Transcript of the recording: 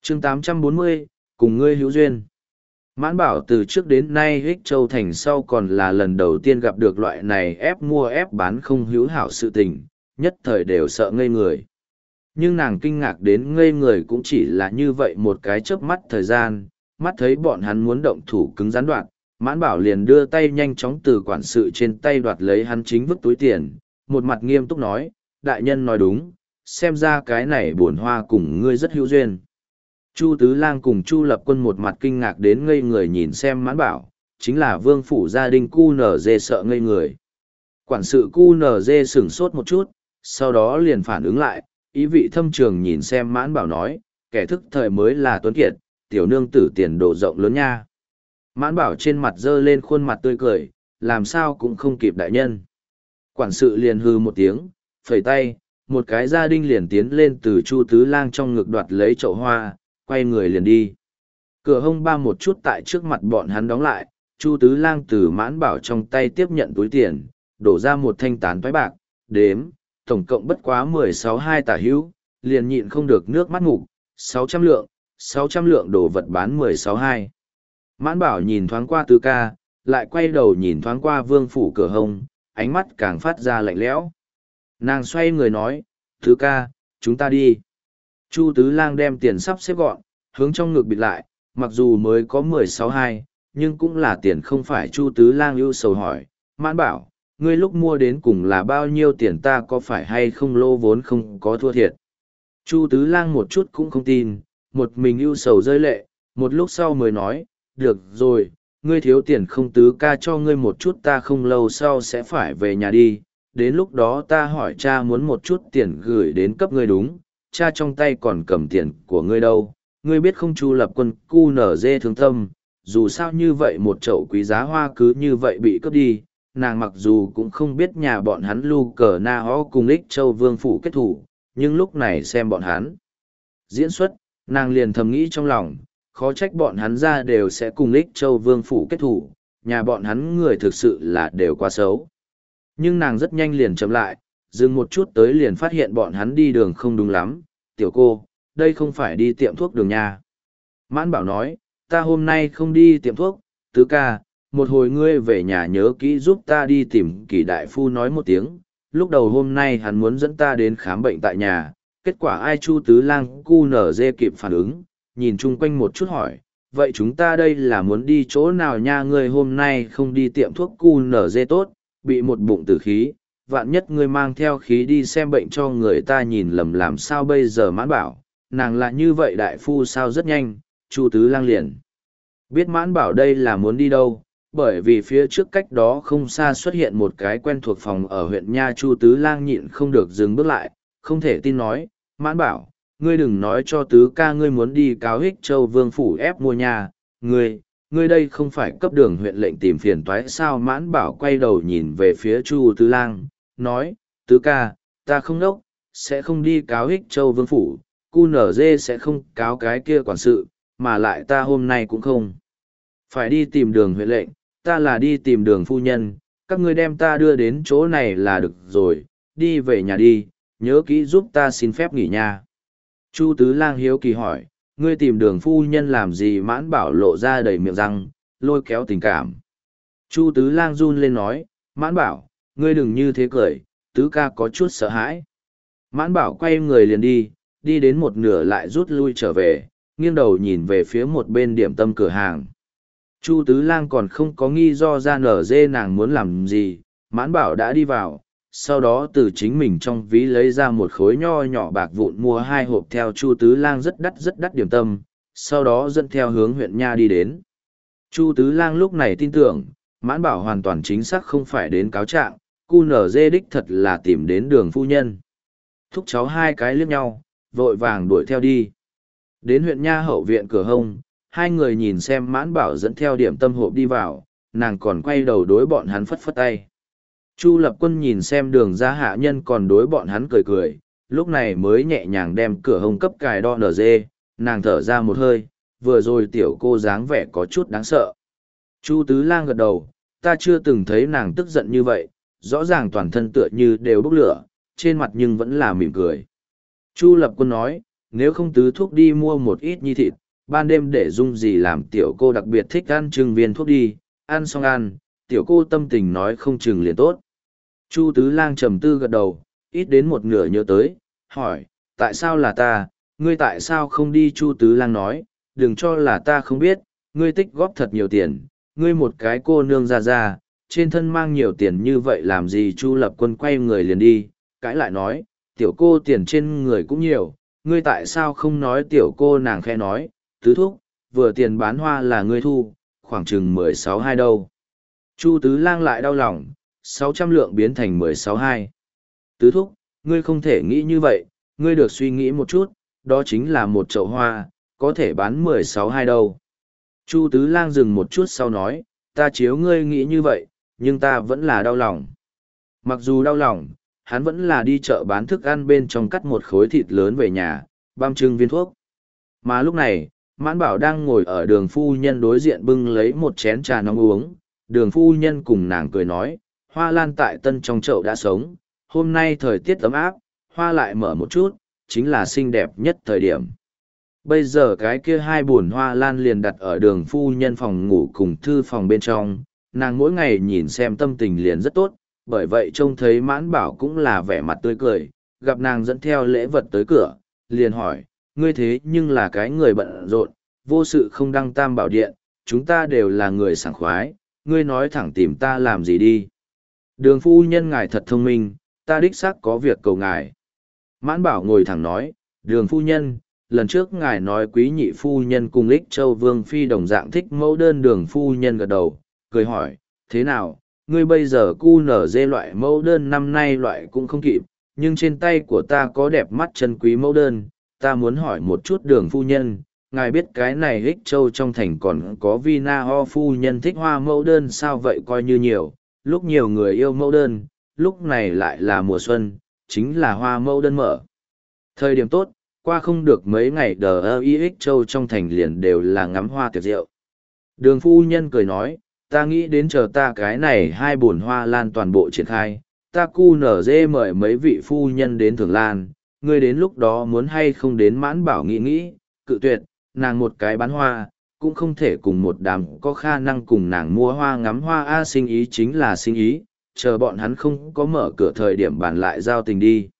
chương 840, cùng ngươi hữu duyên. Mãn Bảo từ trước đến nay Ích Châu Thành sau còn là lần đầu tiên gặp được loại này ép mua ép bán không hữu hảo sự tình, nhất thời đều sợ ngây người. Nhưng nàng kinh ngạc đến ngây người cũng chỉ là như vậy một cái chớp mắt thời gian, mắt thấy bọn hắn muốn động thủ cứng rắn đoạn, Mãn Bảo liền đưa tay nhanh chóng từ quản sự trên tay đoạt lấy hắn chính vứt túi tiền, một mặt nghiêm túc nói, đại nhân nói đúng, xem ra cái này buồn hoa cùng ngươi rất hữu duyên. Chu Tứ Lang cùng Chu Lập Quân một mặt kinh ngạc đến ngây người nhìn xem Mãn Bảo, chính là vương phủ gia đình cu nở dê sợ ngây người. Quản sự cu nở dê sửng sốt một chút, sau đó liền phản ứng lại, ý vị thâm trường nhìn xem Mãn Bảo nói, kẻ thức thời mới là tuấn kiệt, tiểu nương tử tiền đồ rộng lớn nha. Mãn Bảo trên mặt dơ lên khuôn mặt tươi cười, làm sao cũng không kịp đại nhân. Quản sự liền hư một tiếng, phẩy tay, một cái gia đình liền tiến lên từ Chu Tứ Lang trong ngực đoạt lấy chậu hoa, quay người liền đi. Cửa hông ba một chút tại trước mặt bọn hắn đóng lại, Chu Tứ Lang từ Mãn Bảo trong tay tiếp nhận túi tiền, đổ ra một thanh tán toái bạc, đếm, tổng cộng bất quá 16-2 tả hữu, liền nhịn không được nước mắt ngủ, 600 lượng đồ vật bán 16-2. Mãn Bảo nhìn thoáng qua Tứ ca, lại quay đầu nhìn thoáng qua vương phủ cửa hông, ánh mắt càng phát ra lạnh lẽo. Nàng xoay người nói, Tứ ca, chúng ta đi. Chu Tứ Lang đem tiền sắp xếp gọn, hướng trong ngực bịt lại, mặc dù mới có 16-2, nhưng cũng là tiền không phải. Chu Tứ Lang ưu sầu hỏi, Mãn Bảo, ngươi lúc mua đến cùng là bao nhiêu tiền, ta có phải hay không lô vốn không có thua thiệt. Chu Tứ Lang một chút cũng không tin, một mình ưu sầu rơi lệ, một lúc sau mới nói, được rồi, ngươi thiếu tiền không, Tứ ca cho ngươi một chút, ta không lâu sau sẽ phải về nhà đi, đến lúc đó ta hỏi cha muốn một chút tiền gửi đến cấp ngươi đúng, cha trong tay còn cầm tiền của ngươi đâu, ngươi biết không. Chu Lập Quân cu nở dê thương tâm, dù sao như vậy một chậu quý giá hoa cứ như vậy bị cướp đi, nàng mặc dù cũng không biết nhà bọn hắn Lu Cờ Na Ho cùng Ích Châu Vương phủ kết thủ, nhưng lúc này xem bọn hắn diễn xuất, nàng liền thầm nghĩ trong lòng, khó trách bọn hắn ra đều sẽ cùng Ích Châu Vương phủ kết thủ, nhà bọn hắn người thực sự là đều quá xấu. Nhưng nàng rất nhanh liền chậm lại, dừng một chút tới liền phát hiện bọn hắn đi đường không đúng lắm. Tiểu cô, đây không phải đi tiệm thuốc đường nha. Mãn Bảo nói, ta hôm nay không đi tiệm thuốc. Tứ ca, một hồi ngươi về nhà nhớ kỹ giúp ta đi tìm Kỷ đại phu nói một tiếng. Lúc đầu hôm nay hắn muốn dẫn ta đến khám bệnh tại nhà, kết quả ai. Chu Tứ Lang cu nở dê kịp phản ứng, nhìn chung quanh một chút hỏi, vậy chúng ta đây là muốn đi chỗ nào nha? Ngươi hôm nay không đi tiệm thuốc cu nở dê tốt, bị một bụng tử khí, vạn nhất ngươi mang theo khí đi xem bệnh cho người ta nhìn lầm làm sao bây giờ. Mãn Bảo, nàng là như vậy đại phu sao? Rất nhanh, Chu Tứ Lang liền biết Mãn Bảo đây là muốn đi đâu, bởi vì phía trước cách đó không xa xuất hiện một cái quen thuộc phòng ở huyện nha. Chu Tứ Lang nhịn không được dừng bước lại, không thể tin nói, Mãn Bảo, ngươi đừng nói cho Tứ ca ngươi muốn đi cáo Ích Châu Vương phủ ép mua nhà, ngươi đây không phải cấp đường huyện lệnh tìm phiền toái sao? Mãn Bảo quay đầu nhìn về phía Chu Tứ Lang, nói, Tứ ca, ta không nốc, sẽ không đi cáo Ích Châu Vương phủ, cu nở dê sẽ không cáo cái kia quản sự, mà lại ta hôm nay cũng không phải đi tìm đường huyện lệnh, ta là đi tìm đường phu nhân, các ngươi đem ta đưa đến chỗ này là được rồi, đi về nhà đi, nhớ kỹ giúp ta xin phép nghỉ nha. Chu Tứ Lang hiếu kỳ hỏi, ngươi tìm đường phu nhân làm gì? Mãn Bảo lộ ra đầy miệng răng, lôi kéo tình cảm. Chu Tứ Lang run lên nói, Mãn Bảo, ngươi đừng như thế cười, Tứ ca có chút sợ hãi. Mãn Bảo quay người liền đi đến một nửa lại rút lui trở về, nghiêng đầu nhìn về phía một bên điểm tâm cửa hàng. Chu Tứ Lang còn không có nghi do ra nở dê nàng muốn làm gì, Mãn Bảo đã đi vào, sau đó từ chính mình trong ví lấy ra một khối nho nhỏ bạc vụn mua 2 hộp theo Chu Tứ Lang rất đắt điểm tâm, sau đó dẫn theo hướng huyện nha đi đến. Chu Tứ Lang lúc này tin tưởng, Mãn Bảo hoàn toàn chính xác không phải đến cáo trạng, cu nở dê đích thật là tìm đến đường phu nhân. Thúc cháu hai cái liếc nhau, vội vàng đuổi theo đi. Đến huyện nha hậu viện cửa hông, hai người nhìn xem Mãn Bảo dẫn theo điểm tâm hộp đi vào, nàng còn quay đầu đối bọn hắn phất phất tay. Chu Lập Quân nhìn xem đường ra hạ nhân còn đối bọn hắn cười cười, lúc này mới nhẹ nhàng đem cửa hông cấp cài đo nở dê, nàng thở ra một hơi, vừa rồi tiểu cô dáng vẻ có chút đáng sợ. Chu Tứ Lang gật đầu, ta chưa từng thấy nàng tức giận như vậy, rõ ràng toàn thân tựa như đều bốc lửa, trên mặt nhưng vẫn là mỉm cười. Chu Lập Quân nói, nếu không tứ thuốc đi mua một ít nhi thịt, ban đêm để dung gì làm tiểu cô đặc biệt thích ăn chừng viên thuốc đi, ăn xong ăn, tiểu cô tâm tình nói không chừng liền tốt. Chu Tứ Lang trầm tư gật đầu, ít đến một nửa nhớ tới, hỏi, tại sao là ta, ngươi tại sao không đi? Chu Tứ Lang nói, đừng cho là ta không biết, ngươi tích góp thật nhiều tiền, ngươi một cái cô nương ra, trên thân mang nhiều tiền như vậy làm gì? Chu Lập Quân quay người liền đi, cãi lại nói, tiểu cô tiền trên người cũng nhiều, ngươi tại sao không nói? Tiểu cô nàng khẽ nói, tứ thúc, vừa tiền bán hoa là ngươi thu, khoảng chừng 16 hai đâu. Chu Tứ Lang lại đau lòng, 600 lượng biến thành 16 hai. Tứ thúc, ngươi không thể nghĩ như vậy, ngươi được suy nghĩ một chút, đó chính là một chậu hoa, có thể bán 16 hai đâu. Chu Tứ Lang dừng một chút sau nói, ta chiếu ngươi nghĩ như vậy, nhưng ta vẫn là đau lòng. Mặc dù đau lòng, hắn vẫn là đi chợ bán thức ăn bên trong cắt một khối thịt lớn về nhà, băm trưng viên thuốc. Mà lúc này, Mãn Bảo đang ngồi ở đường phu nhân đối diện bưng lấy một chén trà nóng uống, đường phu nhân cùng nàng cười nói, hoa lan tại tân trong chậu đã sống, hôm nay thời tiết ấm áp, hoa lại mở một chút, chính là xinh đẹp nhất thời điểm. Bây giờ cái kia hai buồn hoa lan liền đặt ở đường phu nhân phòng ngủ cùng thư phòng bên trong, nàng mỗi ngày nhìn xem tâm tình liền rất tốt, bởi vậy trông thấy Mãn Bảo cũng là vẻ mặt tươi cười, gặp nàng dẫn theo lễ vật tới cửa, liền hỏi, ngươi thế nhưng là cái người bận rộn, vô sự không đăng tam bảo điện, chúng ta đều là người sảng khoái, ngươi nói thẳng tìm ta làm gì đi. Đường phu nhân ngài thật thông minh, ta đích xác có việc cầu ngài. Mãn Bảo ngồi thẳng nói, đường phu nhân, lần trước ngài nói quý nhị phu nhân cùng Ích Châu Vương Phi đồng dạng thích mẫu đơn. Đường phu nhân gật đầu, cười hỏi, thế nào, ngươi bây giờ cu nở dê loại mẫu đơn năm nay loại cũng không kịp, nhưng trên tay của ta có đẹp mắt chân quý mẫu đơn, ta muốn hỏi một chút đường phu nhân, ngài biết cái này Ích Châu trong thành còn có Vina Ho phu nhân thích hoa mẫu đơn sao? Vậy coi như nhiều, lúc nhiều người yêu mẫu đơn, lúc này lại là mùa xuân, chính là hoa mẫu đơn mở. Thời điểm tốt, qua không được mấy ngày Ích Châu trong thành liền đều là ngắm hoa tiệc rượu. Đường phu nhân cười nói, ta nghĩ đến chờ ta cái này hai bồn hoa lan toàn bộ triển khai, ta cu nở dê mời mấy vị phu nhân đến thưởng lan, ngươi đến lúc đó muốn hay không đến? Mãn Bảo nghĩ, cự tuyệt, nàng một cái bán hoa, cũng không thể cùng một đám có khả năng cùng nàng mua hoa ngắm hoa. Sinh ý chính là sinh ý, chờ bọn hắn không có mở cửa thời điểm bàn lại giao tình đi.